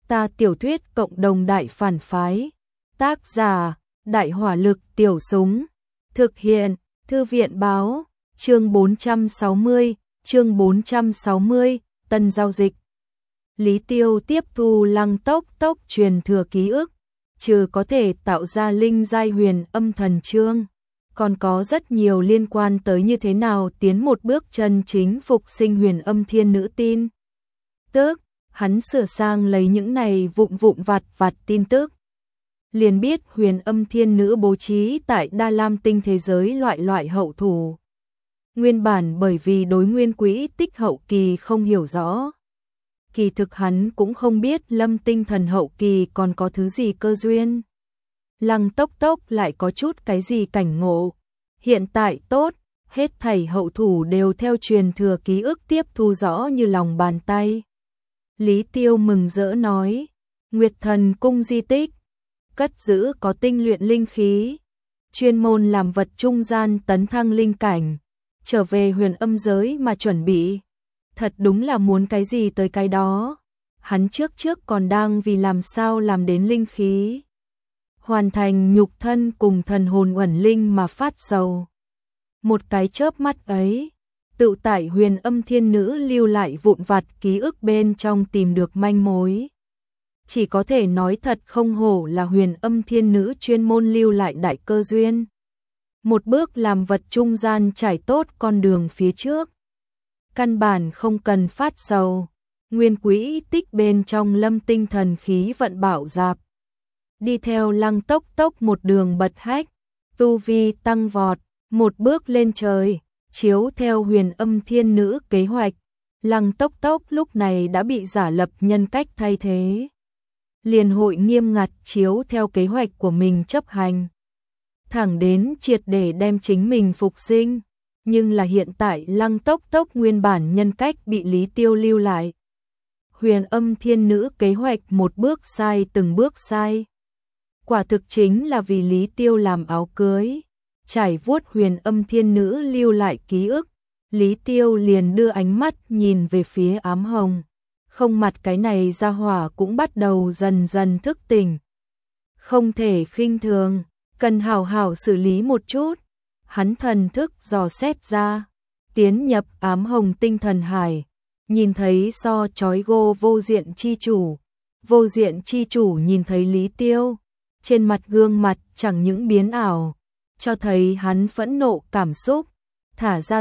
Ta tiểu thuyết cộng đồng đại phản phái. Tác giả: Đại hỏa lực tiểu súng. Thực hiện: Thư viện báo. Chương 460, tân giao dịch. Lý Tiêu tiếp thu Lăng Tốc Tốc truyền thừa ký ức, trừ có thể tạo ra linh giai huyền âm thần chương, còn có rất nhiều liên quan tới như thế nào tiến một bước chân chính phục sinh huyền âm thiên nữ tin tức. Hắn sửa sang lấy những này vụn vặt tin tức, liền biết huyền âm thiên nữ bố trí tại Đa Lam tinh thế giới loại hậu thủ. Nguyên bản bởi vì đối nguyên quỹ tích hậu kỳ không hiểu rõ, kỳ thực hắn cũng không biết Lâm tinh thần hậu kỳ còn có thứ gì cơ duyên. Lăng Tốc Tốc lại có chút cái gì cảnh ngộ. Hiện tại tốt, hết thảy hậu thủ đều theo truyền thừa ký ức tiếp thu rõ như lòng bàn tay. Lý Tiêu mừng rỡ nói, Nguyệt Thần cung di tích, cất giữ có tinh luyện linh khí, chuyên môn làm vật trung gian tấn thăng linh cảnh, trở về huyền âm giới mà chuẩn bị. Thật đúng là muốn cái gì tới cái đó. Hắn trước còn đang vì làm sao làm đến linh khí, hoàn thành nhục thân cùng thần hồn uẩn linh mà phát sầu. Một cái chớp mắt ấy, tự tại huyền âm thiên nữ lưu lại vụn vặt ký ức bên trong tìm được manh mối. Chỉ có thể nói thật không hổ là huyền âm thiên nữ chuyên môn lưu lại đại cơ duyên. Một bước làm vật trung gian trải tốt con đường phía trước. Căn bản không cần phát sầu, nguyên quỹ tích bên trong lâm tinh thần khí vận bảo dạp. Đi theo Lăng Tốc Tốc một đường bật hách, tu vi tăng vọt, một bước lên trời, chiếu theo huyền âm thiên nữ kế hoạch. Lăng Tốc Tốc lúc này đã bị giả lập nhân cách thay thế. Liền hội nghiêm ngặt chiếu theo kế hoạch của mình chấp hành, thẳng đến triệt để đem chính mình phục sinh. Nhưng là hiện tại Lăng Tốc Tốc nguyên bản nhân cách bị Lý Tiêu lưu lại. Huyền âm thiên nữ kế hoạch một bước sai từng bước sai. Quả thực chính là vì Lý Tiêu làm áo cưới. Trải vuốt huyền âm thiên nữ lưu lại ký ức, Lý Tiêu liền đưa ánh mắt nhìn về phía ám hồng. Không mặt cái này ra hỏa cũng bắt đầu dần dần thức tỉnh. Không thể khinh thường, cần hảo hảo xử lý một chút. Hắn thần thức dò xét ra, tiến nhập ám hồng tinh thần hải, nhìn thấy so chói gô vô diện chi chủ. Vô diện chi chủ nhìn thấy Lý Tiêu, trên mặt gương mặt chẳng những biến ảo, cho thấy hắn phẫn nộ cảm xúc. Thả ra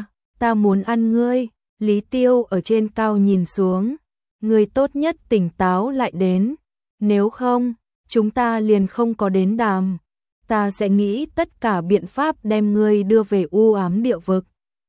ta muốn ăn ngươi. Lý Tiêu ở trên cao nhìn xuống, ngươi tốt nhất tỉnh táo lại đến, nếu không, chúng ta liền không có đến đàm. Ta sẽ nghĩ tất cả biện pháp đem ngươi đưa về u ám địa vực.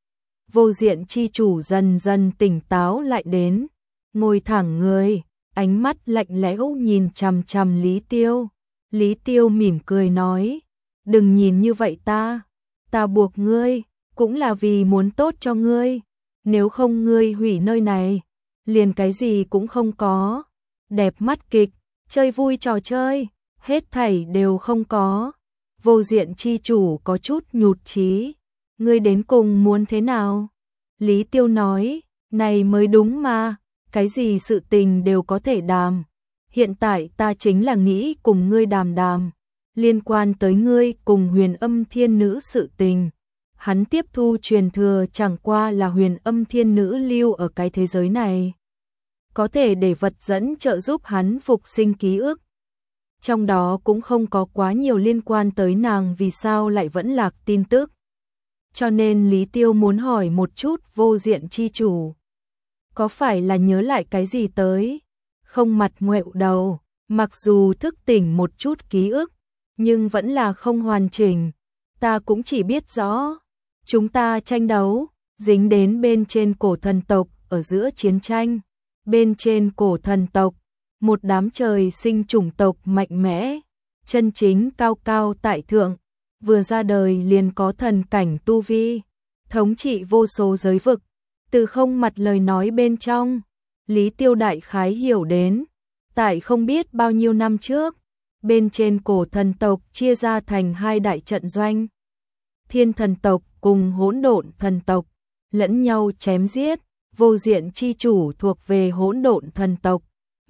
Vô diện chi chủ dần dần tỉnh táo lại đến, ngồi thẳng người, ánh mắt lạnh lẽo nhìn chằm chằm Lý Tiêu. Lý Tiêu mỉm cười nói, đừng nhìn như vậy ta buộc ngươi, cũng là vì muốn tốt cho ngươi. Nếu không ngươi hủy nơi này, liền cái gì cũng không có. Đẹp mắt kịch, chơi vui trò chơi, hết thảy đều không có. Vô diện chi chủ có chút nhụt chí, ngươi đến cùng muốn thế nào? Lý Tiêu nói, này mới đúng mà, cái gì sự tình đều có thể đàm. Hiện tại ta chính là nghĩ cùng ngươi đàm, liên quan tới ngươi cùng huyền âm thiên nữ sự tình. Hắn tiếp thu truyền thừa chẳng qua là huyền âm thiên nữ lưu ở cái thế giới này, có thể để vật dẫn trợ giúp hắn phục sinh ký ức. Trong đó cũng không có quá nhiều liên quan tới nàng vì sao lại vẫn lạc tin tức. Cho nên Lý Tiêu muốn hỏi một chút vô diện chi chủ, có phải là nhớ lại cái gì tới? Không mặt ngoẹo đầu, mặc dù thức tỉnh một chút ký ức, nhưng vẫn là không hoàn chỉnh. Ta cũng chỉ biết rõ, chúng ta tranh đấu, dính đến bên trên cổ thần tộc ở giữa chiến tranh. Bên trên cổ thần tộc, một đám trời sinh chủng tộc mạnh mẽ, chân chính cao cao tại thượng, vừa ra đời liền có thần cảnh tu vi, thống trị vô số giới vực. Từ không mặt lời nói bên trong, Lý Tiêu đại khái hiểu đến, tại không biết bao nhiêu năm trước, bên trên cổ thần tộc chia ra thành hai đại trận doanh. Thiên thần tộc cùng hỗn độn thần tộc, lẫn nhau chém giết. Vô diện chi chủ thuộc về hỗn độn thần tộc,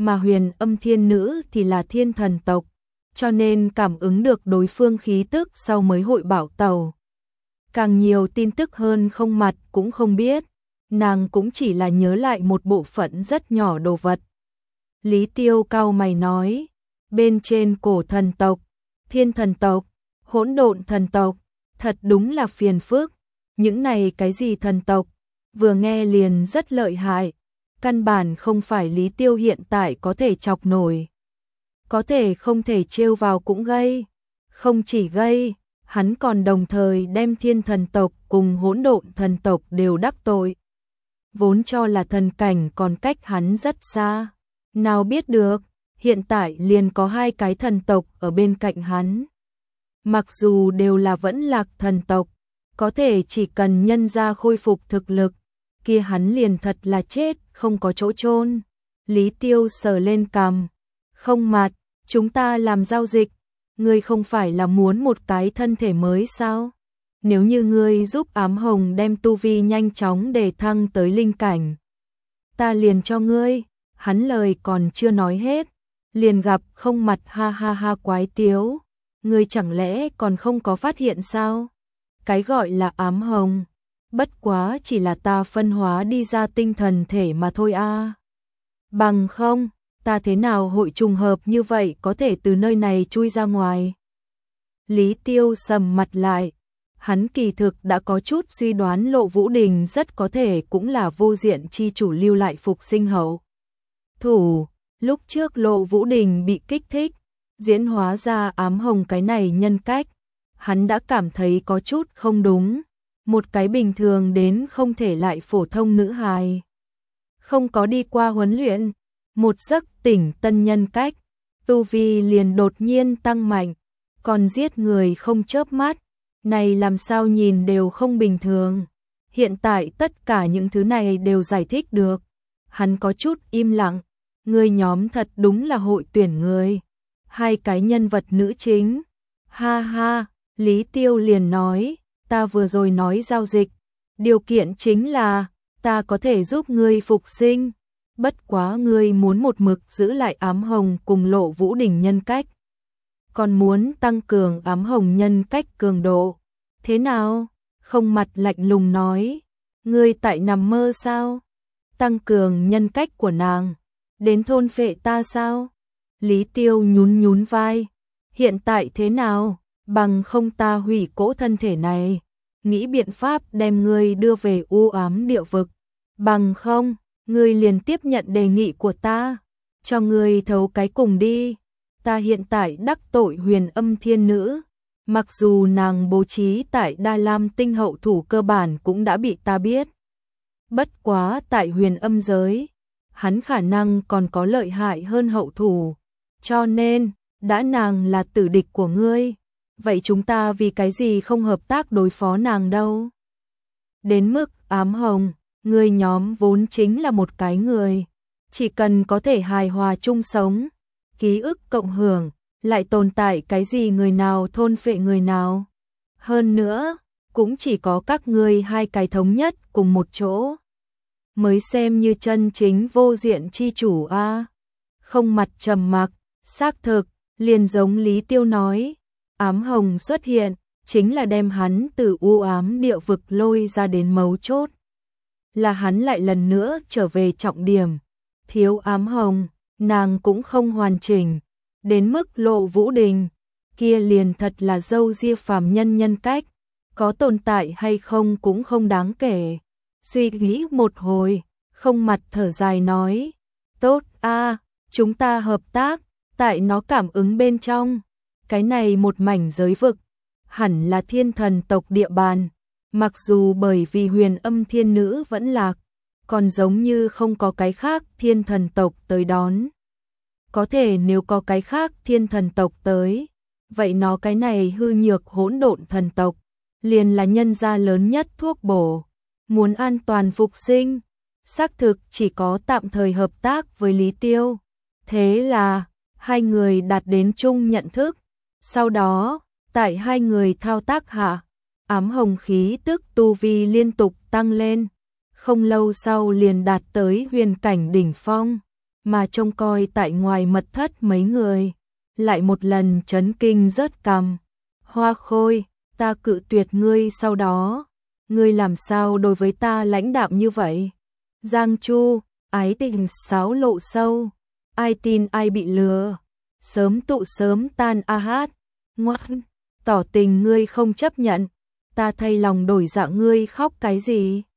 mà Huyền Âm Thiên Nữ thì là thiên thần tộc, cho nên cảm ứng được đối phương khí tức sau mới hội bảo tàu. Càng nhiều tin tức hơn Không Mặt cũng không biết, nàng cũng chỉ là nhớ lại một bộ phận rất nhỏ đồ vật. Lý Tiêu cau mày nói, bên trên cổ thần tộc, thiên thần tộc, hỗn độn thần tộc, thật đúng là phiền phức. Những này cái gì thần tộc, vừa nghe liền rất lợi hại, căn bản không phải Lý Tiêu hiện tại có thể chọc nổi. Có thể không thể trêu vào cũng gây, không chỉ gây, hắn còn đồng thời đem thiên thần tộc cùng hỗn độn thần tộc đều đắc tội. Vốn cho là thần cảnh còn cách hắn rất xa, nào biết được, hiện tại liền có 2 cái thần tộc ở bên cạnh hắn. Mặc dù đều là vẫn lạc thần tộc, có thể chỉ cần nhân ra khôi phục thực lực, kia hắn liền thật là chết, không có chỗ chôn. Lý Tiêu sờ lên cằm, Không Mặt, chúng ta làm giao dịch, ngươi không phải là muốn một cái thân thể mới sao? Nếu như ngươi giúp Ám Hồng đem tu vi nhanh chóng đề thăng tới linh cảnh, ta liền cho ngươi. Hắn lời còn chưa nói hết, liền gặp Không Mặt ha ha ha quái tiếu, ngươi chẳng lẽ còn không có phát hiện sao? Cái gọi là Ám Hồng, bất quá chỉ là ta phân hóa đi ra tinh thần thể mà thôi a. Bằng không, ta thế nào hội trùng hợp như vậy có thể từ nơi này chui ra ngoài? Lý Tiêu sầm mặt lại, hắn kỳ thực đã có chút suy đoán Lộ Vũ Đình rất có thể cũng là vô diện chi chủ lưu lại phục sinh hậu thủ. Lúc trước Lộ Vũ Đình bị kích thích, diễn hóa ra Ám Hồng cái này nhân cách, hắn đã cảm thấy có chút không đúng. Một cái bình thường đến không thể lại phổ thông nữ hài, không có đi qua huấn luyện, một giấc tỉnh tân nhân cách, tu vi liền đột nhiên tăng mạnh, còn giết người không chớp mắt, này làm sao nhìn đều không bình thường. Hiện tại tất cả những thứ này đều giải thích được. Hắn có chút im lặng, người nhóm thật đúng là hội tuyển người. 2 cái nhân vật nữ chính. Ha ha, Lý Tiêu liền nói, ta vừa rồi nói giao dịch, điều kiện chính là ta có thể giúp ngươi phục sinh, bất quá ngươi muốn một mực giữ lại Ám Hồng cùng Lộ Vũ Đình nhân cách, còn muốn tăng cường Ám Hồng nhân cách cường độ. Thế nào? Không Mặt lạnh lùng nói, ngươi tại nằm mơ sao? Tăng cường nhân cách của nàng, đến thôn phệ ta sao? Lý Tiêu nhún nhún vai, hiện tại thế nào? Bằng không ta hủy cỗ thân thể này, nghĩ biện pháp đem ngươi đưa về u ám địa vực. Bằng không, ngươi liền tiếp nhận đề nghị của ta, cho ngươi thấu cái cùng đi. Ta hiện tại đắc tội Huyền Âm Thiên Nữ, mặc dù nàng bố trí tại Đa Lam Tinh hậu thủ cơ bản cũng đã bị ta biết. Bất quá tại Huyền Âm giới, hắn khả năng còn có lợi hại hơn hậu thủ, cho nên, đã nàng là tử địch của ngươi, vậy chúng ta vì cái gì không hợp tác đối phó nàng đâu? Đến mức Ám Hồng, ngươi nhóm vốn chính là một cái người, chỉ cần có thể hài hòa chung sống, ký ức cộng hưởng, lại tồn tại cái gì người nào thôn phệ người nào. Hơn nữa, cũng chỉ có các ngươi 2 cái thống nhất cùng một chỗ, mới xem như chân chính vô diện chi chủ a. Không Mặt trầm mặc, xác thực, liền giống Lý Tiêu nói, Ám Hồng xuất hiện, chính là đem hắn từ u ám địa vực lôi ra đến mấu chốt. Là hắn lại lần nữa trở về trọng điểm, thiếu Ám Hồng, nàng cũng không hoàn chỉnh, đến mức Lộ Vũ Đình, kia liền thật là dâu ria phàm nhân nhân cách, có tồn tại hay không cũng không đáng kể. Suy nghĩ một hồi, Không Mặt thở dài nói, tốt a, chúng ta hợp tác, tại nó cảm ứng bên trong, cái này một mảnh giới vực, hẳn là thiên thần tộc địa bàn, mặc dù bởi vì Huyền Âm Thiên Nữ vẫn lạc, còn giống như không có cái khác thiên thần tộc tới đón. Có thể nếu có cái khác thiên thần tộc tới, vậy nó cái này hư nhược hỗn độn thần tộc, liền là nhân gia lớn nhất thuốc bổ, muốn an toàn phục sinh, xác thực chỉ có tạm thời hợp tác với Lý Tiêu. Thế là, 2 người đạt đến chung nhận thức, sau đó, tại 2 người thao tác hạ, Ám Hồng khí tức tu vi liên tục tăng lên, không lâu sau liền đạt tới huyền cảnh đỉnh phong. mà trông coi tại ngoài mật thất mấy người, lại một lần chấn kinh rớt cằm. Hoa Khôi, ta cự tuyệt ngươi sau đó, ngươi làm sao đối với ta lãnh đạm như vậy? Giang Chu, ái tình sáo lộ sâu, ai tin ai bị lừa, sớm tụ sớm tan a hát, ngoan, tỏ tình ngươi không chấp nhận, ta thay lòng đổi dạ ngươi khóc cái gì?